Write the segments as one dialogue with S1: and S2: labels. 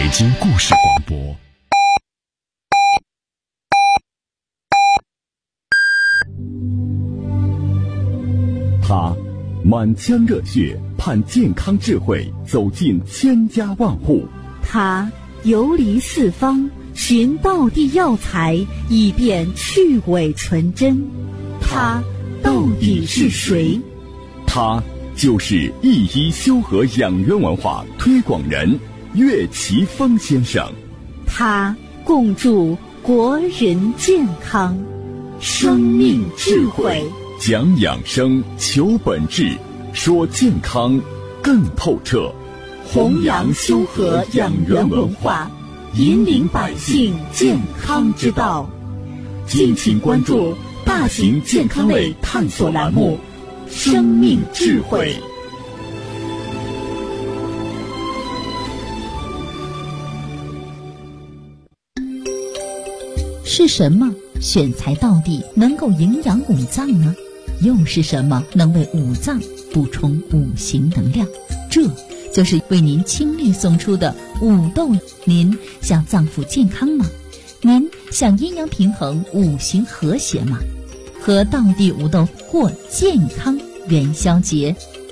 S1: 北京故事广播。他满腔热血盼健康智慧走进千家万户，
S2: 他游离四方寻道地药材以便去伪存真，他到底是谁？
S1: 他就是一医修和养元文化推广人岳奇峰先生。
S2: 他共筑国人健康生命智慧，
S1: 讲养生求本质，说健康更透彻，
S2: 弘扬修和养元文化，引领百姓健康之道。敬请关注大型健康类探索栏目《生命智慧》。
S3: 是什么选材到底能够营养五脏呢？又是什么能为五脏补充五行能量？这就是为您倾力送出的五豆。您想脏腑健康吗？您想阴阳平衡、五行和谐吗？和道地五豆过健康元宵节。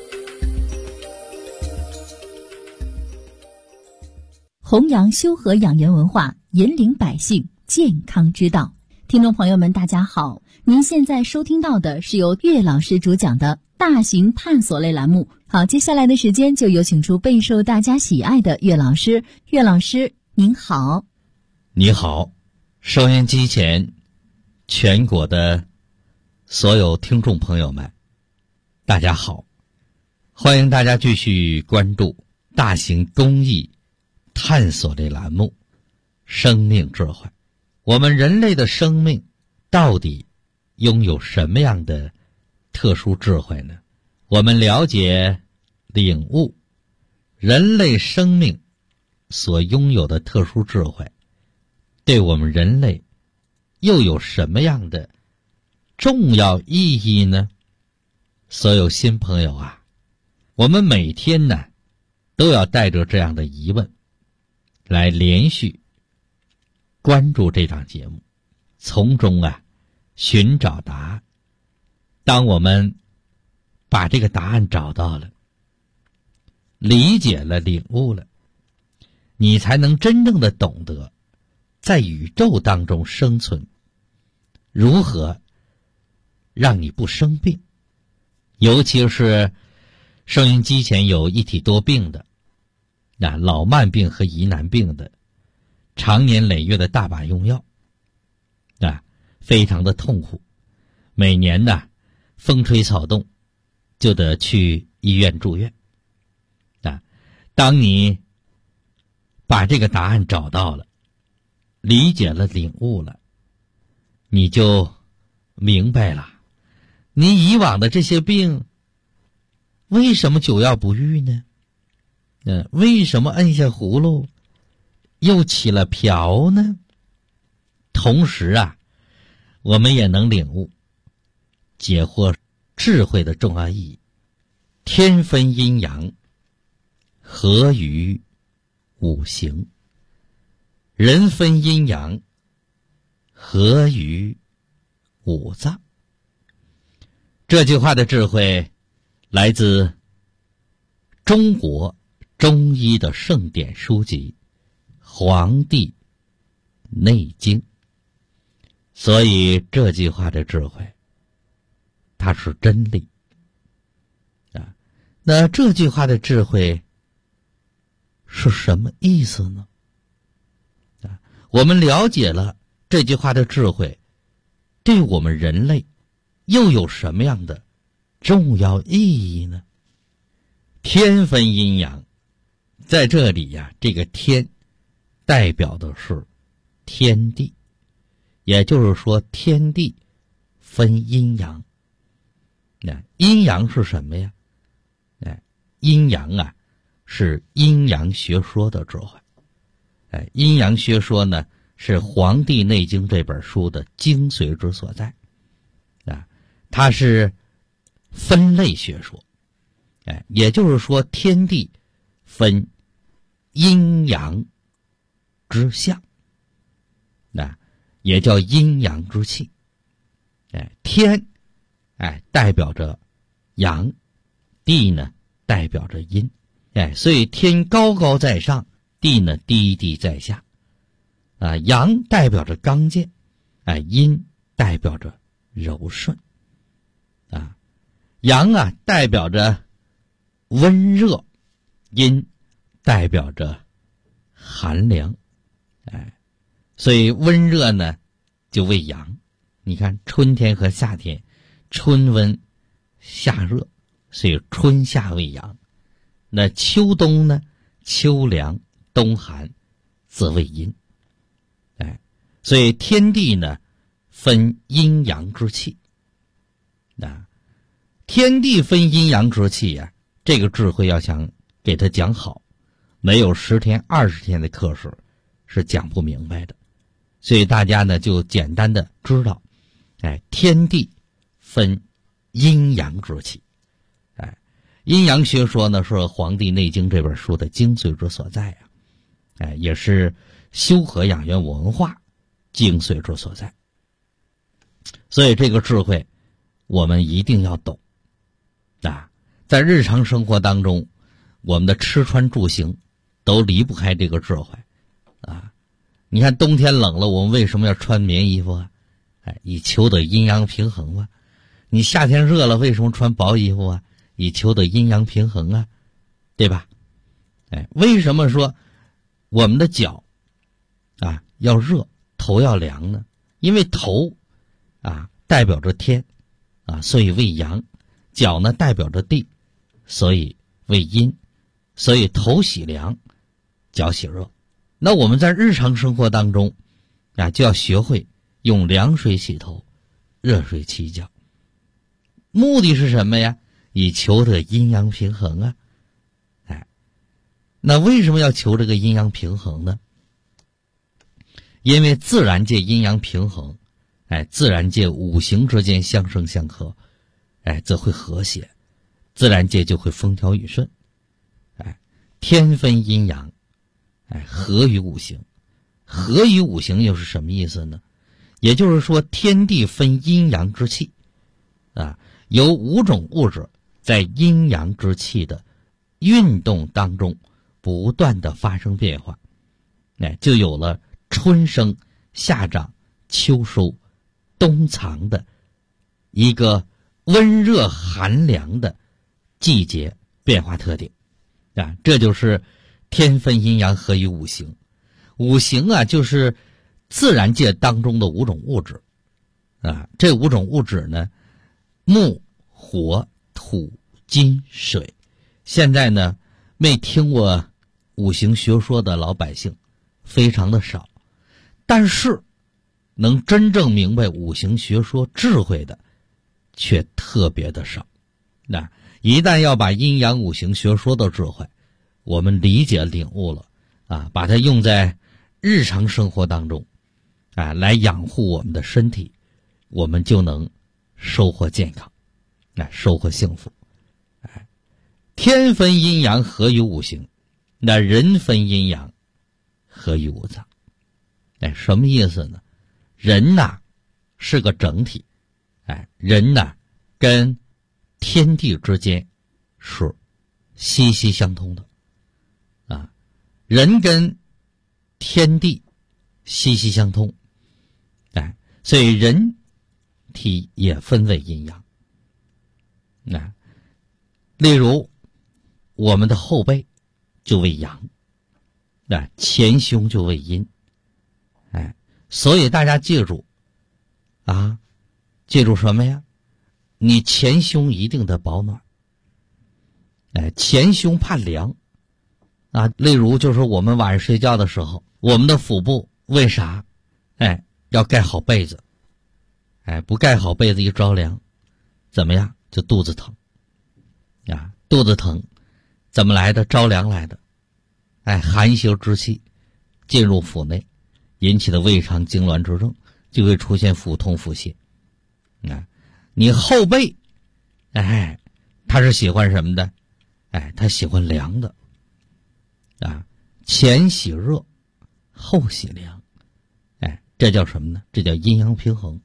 S3: 弘扬修和养元文化，引领百姓健康之道。听众朋友们大家好，您现在收听到的是由岳老师主讲的大型探索类栏目。好，接下来的时间就有请出备受大家喜爱的岳老师。岳老师您好。
S4: 你好，收音机前全国的所有听众朋友们大家好，欢迎大家继续关注大型公益探索类栏目生命智慧。我们人类的生命到底拥有什么样的特殊智慧呢？我们了解领悟人类生命所拥有的特殊智慧，对我们人类又有什么样的重要意义呢？所有新朋友啊，我们每天呢都要带着这样的疑问来连续关注这档节目，从中寻找答案。当我们把这个答案找到了，理解了，领悟了，你才能真正的懂得在宇宙当中生存如何让你不生病。尤其是收音机前有一体多病的，老慢病和疑难病的，常年累月的大把用药，非常的痛苦。每年风吹草动就得去医院住院。当你把这个答案找到了，理解了，领悟了，你就明白了，你以往的这些病为什么久药不愈呢？为什么摁下葫芦又起了瓢呢？同时我们也能领悟解惑智慧的重要意义。天分阴阳，合于五行；人分阴阳，合于五脏。这句话的智慧来自中国中医的圣典书籍《黄帝内经》，所以这句话的智慧它是真理那这句话的智慧是什么意思呢？我们了解了这句话的智慧，对我们人类又有什么样的重要意义呢？天分阴阳，在这里这个天代表的是天地，也就是说天地分阴阳。阴阳是什么呀？阴阳是阴阳学说的智慧。阴阳学说呢是《黄帝内经》这本书的精髓之所在。它是分类学说。也就是说天地分阴阳之象，也叫阴阳之气。天代表着阳，地呢代表着阴。所以天高高在上，地呢低低在下。阳代表着刚健，阴代表着柔顺。阳代表着温热，阴代表着寒凉。所以温热呢就为阳。你看春天和夏天，春温夏热，所以春夏为阳。那秋冬呢，秋凉冬寒则为阴。所以天地呢分阴阳之气。天地分阴阳之气这个智慧要想给他讲好，没有10天20天的课时是讲不明白的。所以大家呢就简单的知道，天地分阴阳之气。阴阳学说呢是《黄帝内经》这本书的精髓之所在也是修和养元文化精髓之所在。所以这个智慧我们一定要懂。在日常生活当中，我们的吃穿住行都离不开这个智慧。你看冬天冷了，我们为什么要穿棉衣服以求得阴阳平衡嘛。你夏天热了，为什么穿薄衣服以求得阴阳平衡对吧？为什么说我们的脚要热，头要凉呢？因为头代表着天所以为阳，脚呢代表着地，所以为阴，所以头喜凉，脚喜热。那我们在日常生活当中就要学会用凉水洗头，热水洗脚。目的是什么呀？以求得阴阳平衡那为什么要求这个阴阳平衡呢？因为自然界阴阳平衡，自然界五行之间相生相克，则会和谐，自然界就会风调雨顺。天分阴阳，合于五行。合于五行又是什么意思呢？也就是说天地分阴阳之气由5种物质在阴阳之气的运动当中不断的发生变化，就有了春生、夏长、秋收、冬藏的一个温热寒凉的季节变化特点这就是天分阴阳合于五行。五行就是自然界当中的5种物质这5种物质呢，木、火、土、金、水。现在呢没听过五行学说的老百姓非常的少，但是能真正明白五行学说智慧的却特别的少。一旦要把阴阳五行学说的智慧我们理解领悟了把它用在日常生活当中来养护我们的身体，我们就能收获健康，收获幸福。天分阴阳合于五行，那人分阴阳合于五脏。什么意思呢？人是个整体，人跟天地之间是息息相通的人跟天地息息相通，所以人体也分为阴阳。例如我们的后背就为阳，前胸就为阴。所以大家记住记住什么呀？你前胸一定得保暖。前胸怕凉例如就是我们晚上睡觉的时候，我们的腹部为啥要盖好被子？不盖好被子一着凉怎么样？就肚子疼肚子疼怎么来的？着凉来的。寒邪之气进入腹内，引起的胃肠痉挛之症，就会出现腹痛腹泻。你后背他是喜欢什么的？他喜欢凉的前喜热， 后喜凉。这叫什么呢？这叫阴阳平衡。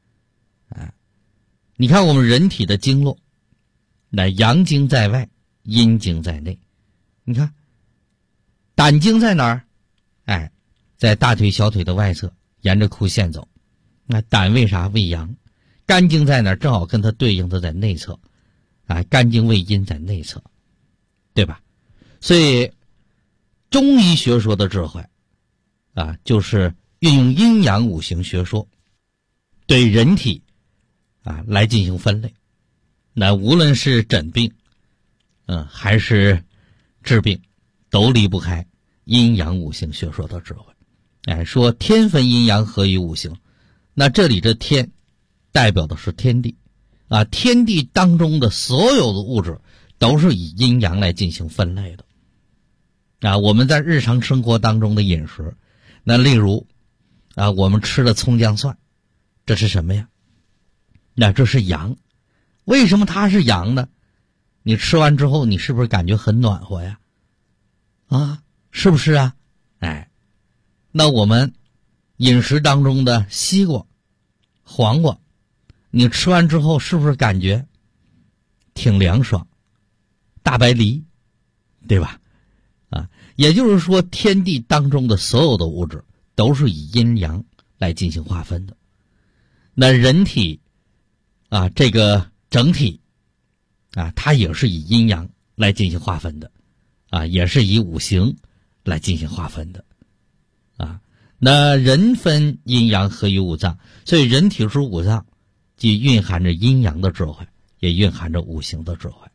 S4: 你看我们人体的经络，那阳经在外，阴经在内。你看胆经在哪儿？在大腿小腿的外侧，沿着裤线走。那胆为啥？为阳。肝经在哪儿？正好跟它对应的在内侧。肝经为阴，在内侧，对吧？所以中医学说的智慧就是运用阴阳五行学说对人体来进行分类。那无论是诊病还是治病，都离不开阴阳五行学说的智慧。说天分阴阳合于五行，那这里这天代表的是天地天地当中的所有的物质都是以阴阳来进行分类的我们在日常生活当中的饮食，那例如我们吃的葱姜蒜，这是什么呀？那这是阳。为什么它是阳呢？你吃完之后，你是不是感觉很暖和呀？是不是啊？那我们饮食当中的西瓜、黄瓜，你吃完之后是不是感觉挺凉爽？大白梨，对吧？也就是说天地当中的所有的物质都是以阴阳来进行划分的。那人体这个整体它也是以阴阳来进行划分的也是以五行来进行划分的那人分阴阳合于五脏，所以人体是五脏，既蕴含着阴阳的智慧，也蕴含着五行的智慧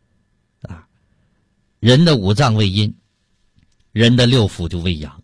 S4: 人的五脏为阴，人的六腑就为阳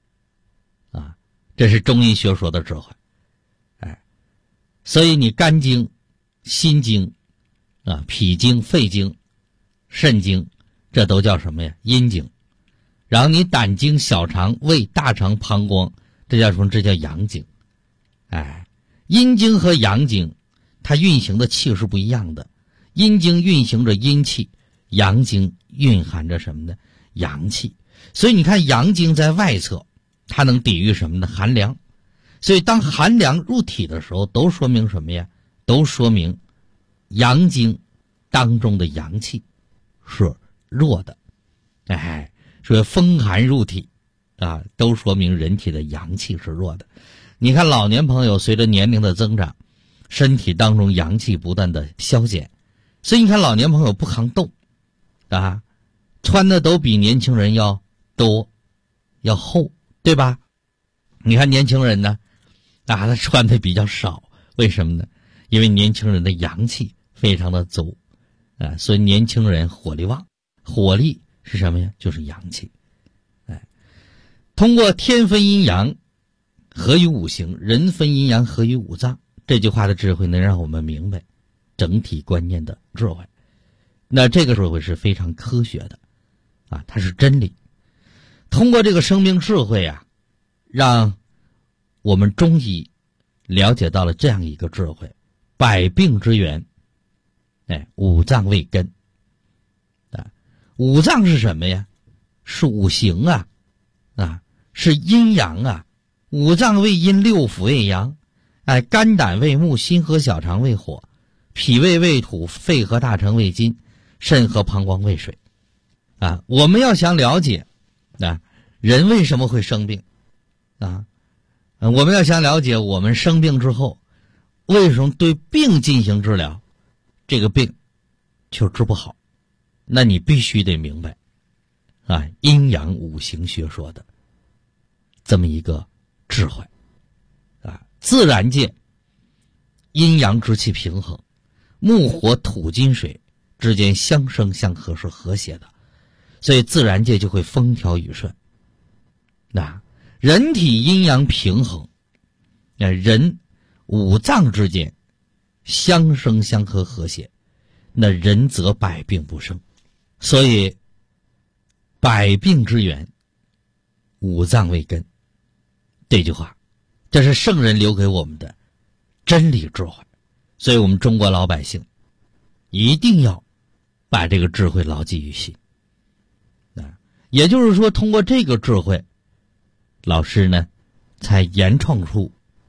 S4: 这是中医学说的智慧所以你肝经、心经脾经、肺经、肾经，这都叫什么呀？阴经。然后你胆经、小肠、胃、大肠、膀胱，这叫什么？这叫阳经。阴经和阳经它运行的气是不一样的，阴经运行着阴气，阳经蕴含着什么呢？阳气。所以你看阳经在外侧，它能抵御什么呢？寒凉。所以当寒凉入体的时候，都说明什么呀？都说明阳经当中的阳气是弱的。所以风寒入体都说明人体的阳气是弱的。你看老年朋友随着年龄的增长，身体当中阳气不断的消减，所以你看老年朋友不抗冻穿的都比年轻人要多要厚，对吧？你看年轻人呢他穿的比较少，为什么呢？因为年轻人的阳气非常的足所以年轻人火力旺。火力是什么呀？就是阳气。通过天分阴阳合于五行，人分阴阳合于五脏，这句话的智慧能让我们明白整体观念的智慧。那这个智慧是非常科学的它是真理。通过这个生命智慧让我们中医了解到了这样一个智慧：百病之源五脏为根。五脏是什么呀？是五行是阴阳五脏为阴，六腑为阳肝胆为木，心和小肠为火，脾胃为土，肺和大肠为金，肾和膀胱为水我们要想了解人为什么会生病我们要想了解我们生病之后为什么对病进行治疗，这个病就治不好，那你必须得明白阴阳五行学说的这么一个智慧自然界阴阳之气平衡，木火土金水之间相生相克是和谐的，所以自然界就会风调雨顺人体阴阳平衡人五脏之间相生相克和谐，那人则百病不生。所以百病之源五脏为根，这句话这是圣人留给我们的真理智慧。所以我们中国老百姓一定要把这个智慧牢记于心也就是说通过这个智慧老师呢才研创出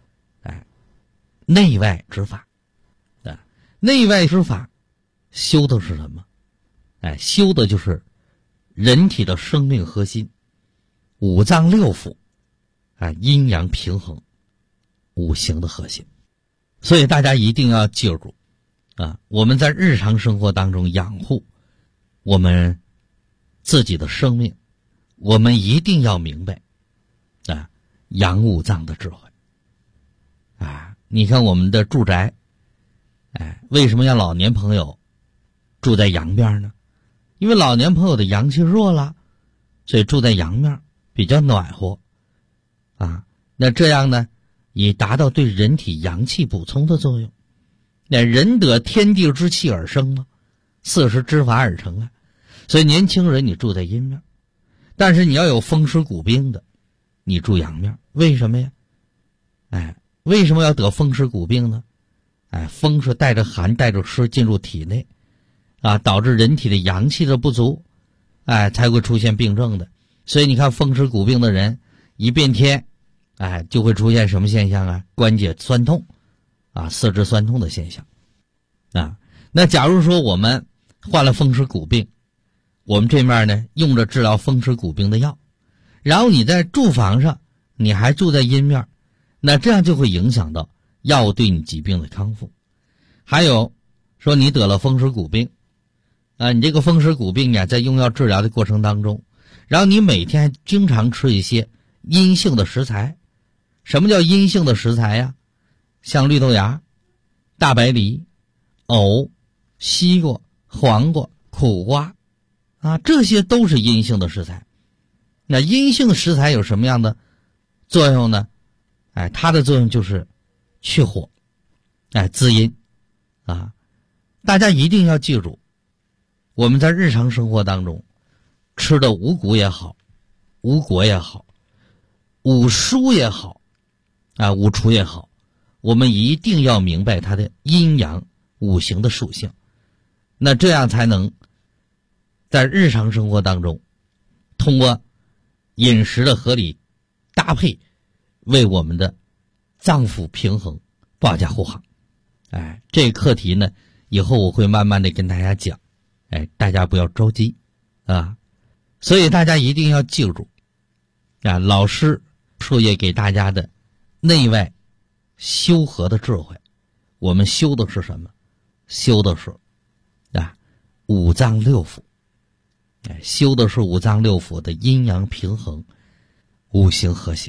S4: 内外之法。内外之法修的是什么？修的就是人体的生命核心，五脏六腑阴阳平衡，五行的核心。所以大家一定要记住我们在日常生活当中养护我们自己的生命，我们一定要明白养五脏的智慧你看我们的住宅为什么让老年朋友住在阳边呢？因为老年朋友的阳气弱了，所以住在阳面比较暖和那这样呢以达到对人体阳气补充的作用。那人得天地之气而生嘛，40之法而成所以年轻人你住在阴面，但是你要有风湿骨病的你住阳面。为什么呀？为什么要得风湿骨病呢？风是带着寒带着湿进入体内导致人体的阳气的不足才会出现病症的。所以你看风湿骨病的人一变天就会出现什么现象关节酸痛四肢酸痛的现象那假如说我们患了风湿骨病，我们这面呢用着治疗风湿骨病的药，然后你在住房上你还住在阴面，那这样就会影响到药物对你疾病的康复。还有说你得了风湿骨病你这个风湿骨病在用药治疗的过程当中，然后你每天经常吃一些阴性的食材。什么叫阴性的食材呀？像绿豆芽、大白梨、藕、西瓜、黄瓜、苦瓜这些都是阴性的食材。那阴性食材有什么样的作用呢？它的作用就是去火滋阴大家一定要记住，我们在日常生活当中吃的五谷也好，五果也好，五蔬也好五畜也好，我们一定要明白它的阴阳五行的属性，那这样才能在日常生活当中通过饮食的合理搭配为我们的脏腑平衡保驾护航。这个课题呢以后我会慢慢的跟大家讲大家不要着急所以大家一定要记住老师授业给大家的内外修和的智慧。我们修的是什么？修的是五脏六腑修的是五脏六腑的阴阳平衡，五行和谐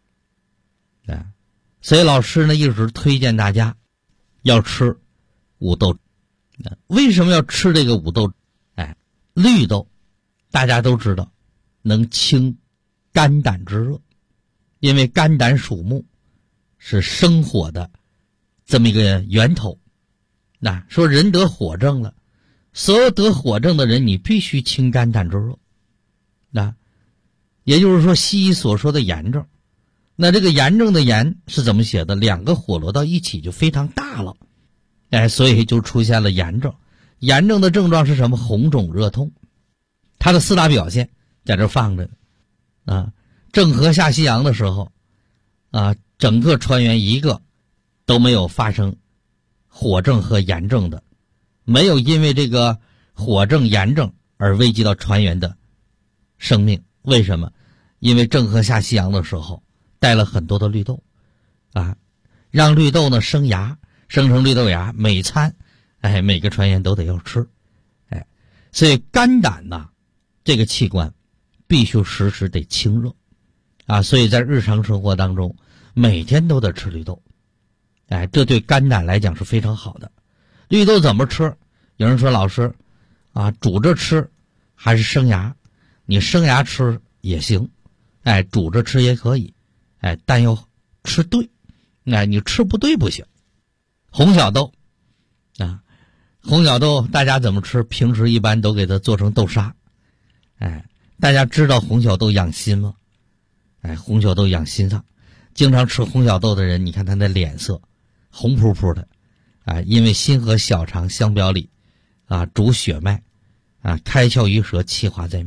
S4: 所以老师呢一直推荐大家要吃五豆。为什么要吃这个五豆？绿豆大家都知道能清肝胆之热，因为肝胆属木，是生火的这么一个源头。说人得火症了，所有得火症的人你必须清肝胆之热也就是说西医所说的炎症。那这个炎症的炎是怎么写的？两个火摞到一起就非常大了所以就出现了炎症。炎症的症状是什么？红肿热痛。它的4大表现在这放着郑和下西洋的时候整个船员一个都没有发生火症和炎症的，没有因为这个火症炎症而危及到船员的生命。为什么？因为郑和下西洋的时候带了很多的绿豆让绿豆呢生芽，生成绿豆芽，每餐每个船员都得要吃所以肝胆这个器官必须时时得清热所以在日常生活当中每天都得吃绿豆这对肝胆来讲是非常好的。绿豆怎么吃？有人说老师煮着吃还是生芽？你生芽吃也行煮着吃也可以但要吃对你吃不对不行。红小豆红小豆大家怎么吃？平时一般都给它做成豆沙大家知道红小豆养心吗？红小豆养心脏。经常吃红小豆的人，你看他的脸色红扑扑的因为心和小肠相表里主血脉开窍于舌，气化在面，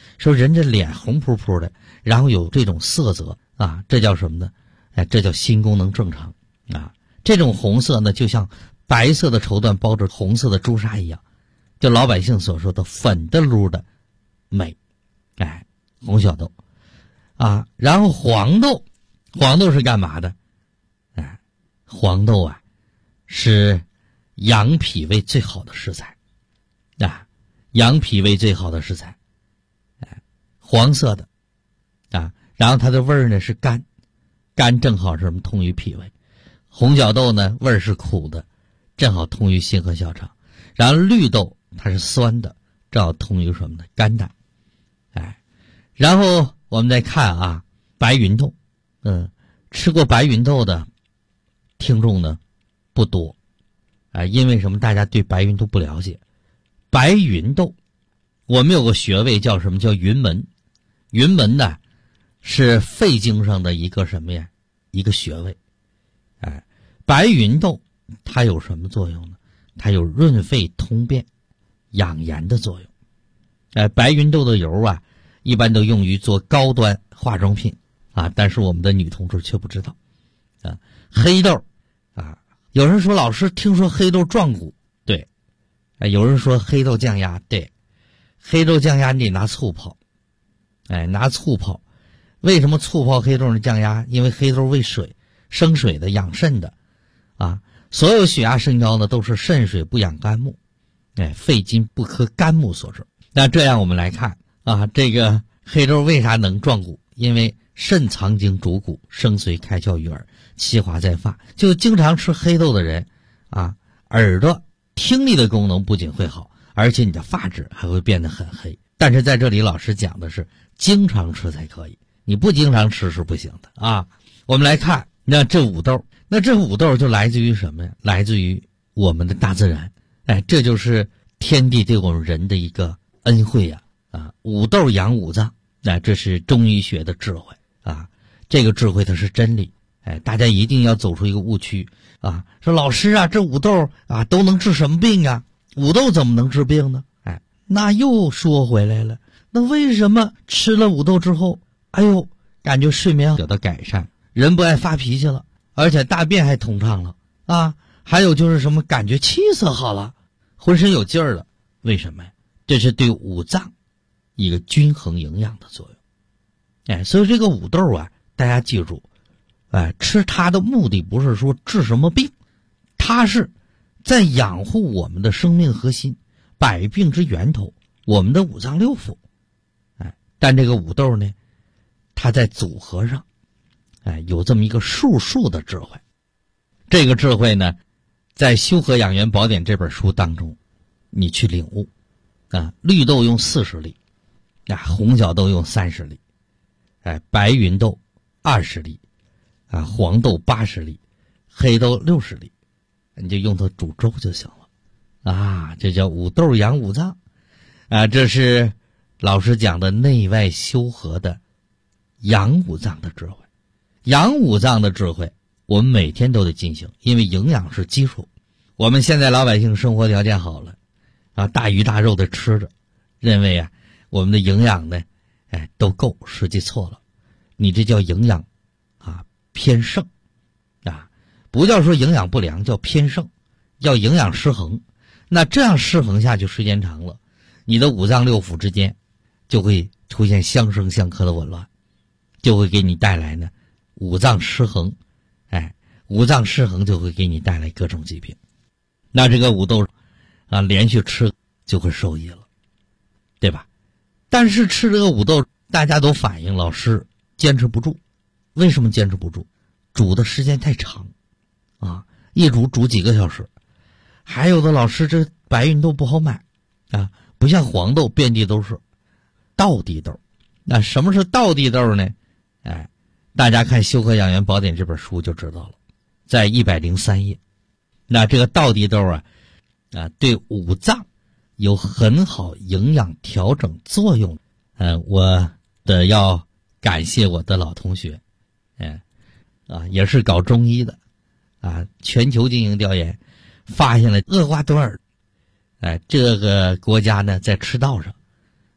S4: 说人这脸红扑扑的，然后有这种色泽啊，这叫什么呢？这叫心功能正常啊。这种红色呢，就像白色的绸缎包着红色的朱砂一样，就老百姓所说的粉的噜的美。红小豆啊，然后黄豆是干嘛的？黄豆啊是养脾胃最好的食材啊，养脾胃最好的食材，黄色的啊，然后它的味儿呢是甘正好是什么通于脾胃。红小豆呢味儿是苦的，正好通于心和小肠。然后绿豆它是酸的，正好通于什么呢？肝胆。然后我们再看啊，白芸豆，吃过白芸豆的听众呢不多因为什么？大家对白芸豆不了解。白芸豆我们有个穴位叫什么？叫云门。云门呢是肺经上的一个什么呀？一个穴位。白芸豆它有什么作用呢？它有润肺通便养颜的作用。白芸豆的油啊一般都用于做高端化妆品但是我们的女同志却不知道黑豆有人说老师听说黑豆壮骨，对有人说黑豆降压，对，黑豆降压你得拿醋泡拿醋泡。为什么醋泡黑豆的降压？因为黑豆为水，生水的，养肾的所有血压升高呢都是肾水不养肝木肺经不克肝木所致。那这样我们来看这个黑豆为啥能壮骨？因为肾藏精主骨，生髓开窍于耳，气化在发。就经常吃黑豆的人耳朵听力的功能不仅会好，而且你的发质还会变得很黑。但是在这里老师讲的是经常吃才可以，你不经常吃是不行的我们来看那这五豆，那这五豆就来自于什么呀？来自于我们的大自然。这就是天地对我们人的一个恩惠呀五豆养五脏，这是中医学的智慧这个智慧它是真理。大家一定要走出一个误区说老师这五豆都能治什么病啊？五豆怎么能治病呢？那又说回来了，那为什么吃了五豆之后感觉睡眠得到改善，人不爱发脾气了，而且大便还通畅了还有就是什么感觉气色好了，浑身有劲儿了。为什么呀？这是对五脏一个均衡营养的作用。所以这个五豆大家记住吃它的目的不是说治什么病，它是在养护我们的生命核心，百病之源头，我们的五脏六腑。但这个五豆呢，它在组合上有这么一个数的智慧。这个智慧呢在《修和养元宝典》这本书当中你去领悟绿豆用40粒红小豆用30粒白芸豆20粒黄豆80粒，黑豆60粒，你就用它煮粥就行了这叫五豆养五脏这是老师讲的内外修和的养五脏的智慧。养五脏的智慧我们每天都得进行，因为营养是基础。我们现在老百姓生活条件好了大鱼大肉的吃着，认为我们的营养呢都够，实际错了。你这叫营养偏盛不叫说营养不良，叫偏盛，叫营养失衡。那这样失衡下去时间长了，你的五脏六腑之间就会出现相生相克的紊乱，就会给你带来呢五脏失衡五脏失衡就会给你带来各种疾病。那这个五豆连续吃就会受益了，对吧？但是吃这个五豆大家都反映老师坚持不住。为什么坚持不住？煮的时间太长一煮几个小时。还有的老师这白芸豆不好买不像黄豆遍地都是。道地豆，那什么是道地豆呢？大家看《修和养元宝典》这本书就知道了，在103页。那这个道地豆对五脏有很好营养调整作用。我要感谢我的老同学，也是搞中医的全球进行调研，发现了厄瓜多尔这个国家呢在赤道上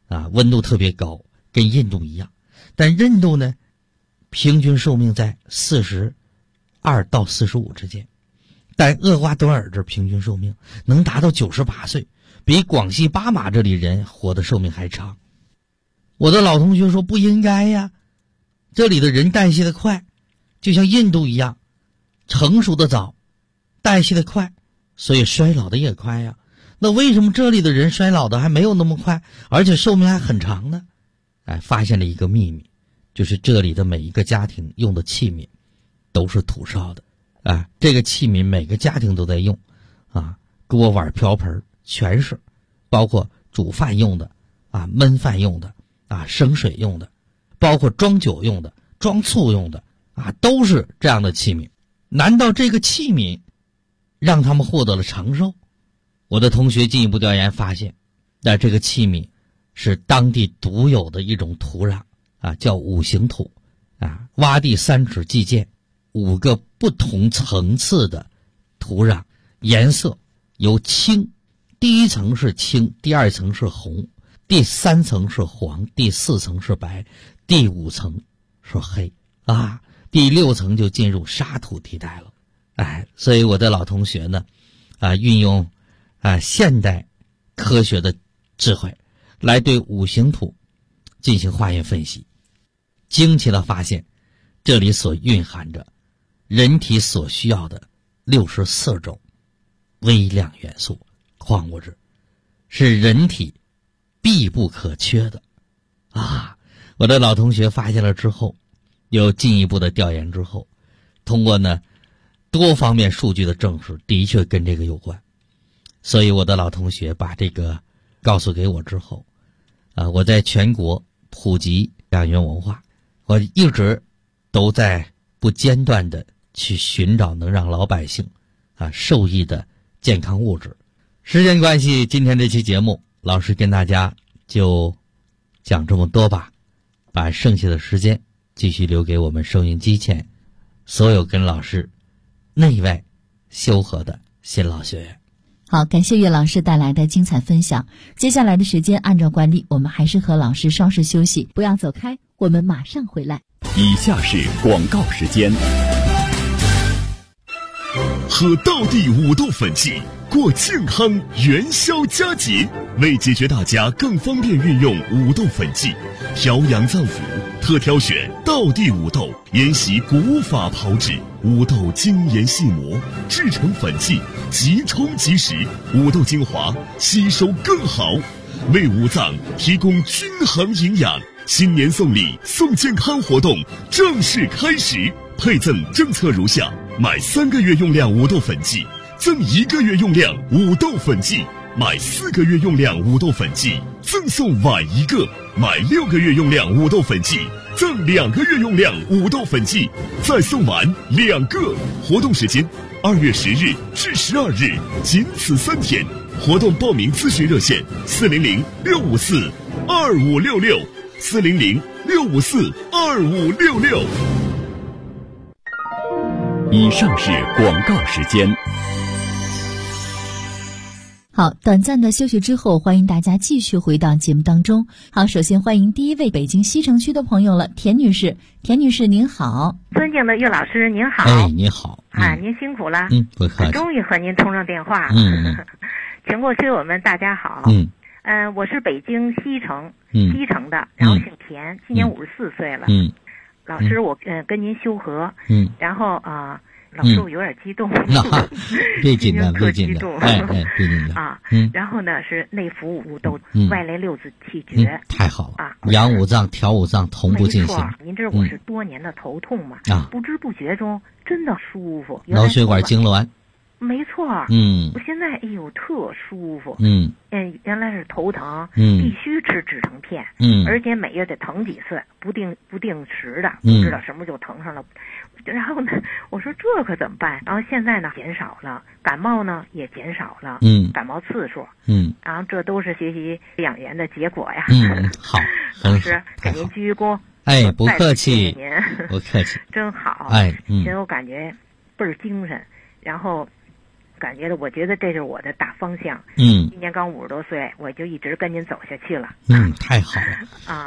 S4: 温度特别高，跟印度一样。但印度呢，平均寿命在42到45之间，但厄瓜多尔这平均寿命能达到98岁，比广西巴马这里人活的寿命还长。我的老同学说不应该呀，这里的人代谢的快，就像印度一样，成熟的早，代谢的快，所以衰老的也快呀。那为什么这里的人衰老的还没有那么快，而且寿命还很长呢？发现了一个秘密，就是这里的每一个家庭用的器皿都是土烧的。这个器皿每个家庭都在用，锅碗瓢盆全是，包括煮饭用的，焖饭用的，生水用的，包括装酒用的，装醋用的，都是这样的器皿。难道这个器皿让他们获得了长寿？我的同学进一步调研发现，这个器皿是当地独有的一种土壤，叫五行土，洼地3尺计见，5个不同层次的土壤，颜色由青，第一层是青，第二层是红，第3层是黄，第4层是白，第5层是黑，第6层就进入沙土地带了。所以我的老同学呢，运用现代科学的智慧来对五行土进行化验分析，惊奇地发现这里所蕴含着人体所需要的64种微量元素矿物质，是人体必不可缺的。我的老同学发现了之后，有进一步的调研之后，通过呢多方面数据的证实，的确跟这个有关。所以我的老同学把这个告诉给我之后，我在全国普及养元文化，我一直都在不间断的去寻找能让老百姓受益的健康物质。时间关系，今天这期节目老师跟大家就讲这么多吧，把剩下的时间继续留给我们收音机前所有跟老师内外修合的新老学员。
S3: 好，感谢岳老师带来的精彩分享。接下来的时间，按照惯例，我们还是和老师稍事休息，不要走开，我们马上回来。
S1: 以下是广告时间。
S5: 喝道地五豆粉剂，过健康元宵佳节。为解决大家更方便运用五豆粉剂，调养脏腑，特挑选道地五豆，沿袭古法炮制，五豆精研细磨，制成粉剂，即冲即食，五豆精华吸收更好，为五脏提供均衡营养。新年送礼送健康活动正式开始，配赠政策如下：买3个月用量五豆粉剂，赠1个月用量五豆粉剂；买4个月用量五豆粉剂，赠送碗1个；买6个月用量五豆粉剂，赠2个月用量五豆粉剂，再送碗2个。活动时间2月10日至12日，仅此3天。活动报名咨询热线400-654-2566。400-654-2566。
S1: 以上是广告时间。
S3: 好，短暂的休息之后，欢迎大家继续回到节目当中。好，首先欢迎第一位北京西城区的朋友了，田女士。田女士您好。
S6: 尊敬的岳老师您好。
S4: 你好。
S6: 您辛苦了。
S4: 不客气。
S6: 终于和您通上电话。请过去我们大家好。我是北京西城的，然后姓田，今年54岁了。老师，我跟您修和。然后老师我有点激动。
S4: 别紧张，别紧张。别紧张。
S6: 然后呢是内服五豆，外来6字气绝。
S4: 太好了。养五脏调五脏同步进行。
S6: 没错，您知道我是多年的头痛嘛，不知不觉中真的舒服。
S4: 脑血管痉挛。
S6: 没错，我现在特舒服，原来是头疼，必须吃止疼片，而且每月得疼几次，不定时的，不知道什么就疼上了，然后呢，我说这可怎么办？然后现在呢减少了，感冒呢也减少了，感冒次数，然后这都是学习养元的结果呀。
S4: 好，
S6: 老师给您鞠躬，
S4: 不客气，不客气，
S6: 真好，其实我感觉倍儿精神，然后感觉的，我觉得这是我的大方向。今年刚50多岁，我就一直跟您走下去了。
S4: 太好了啊！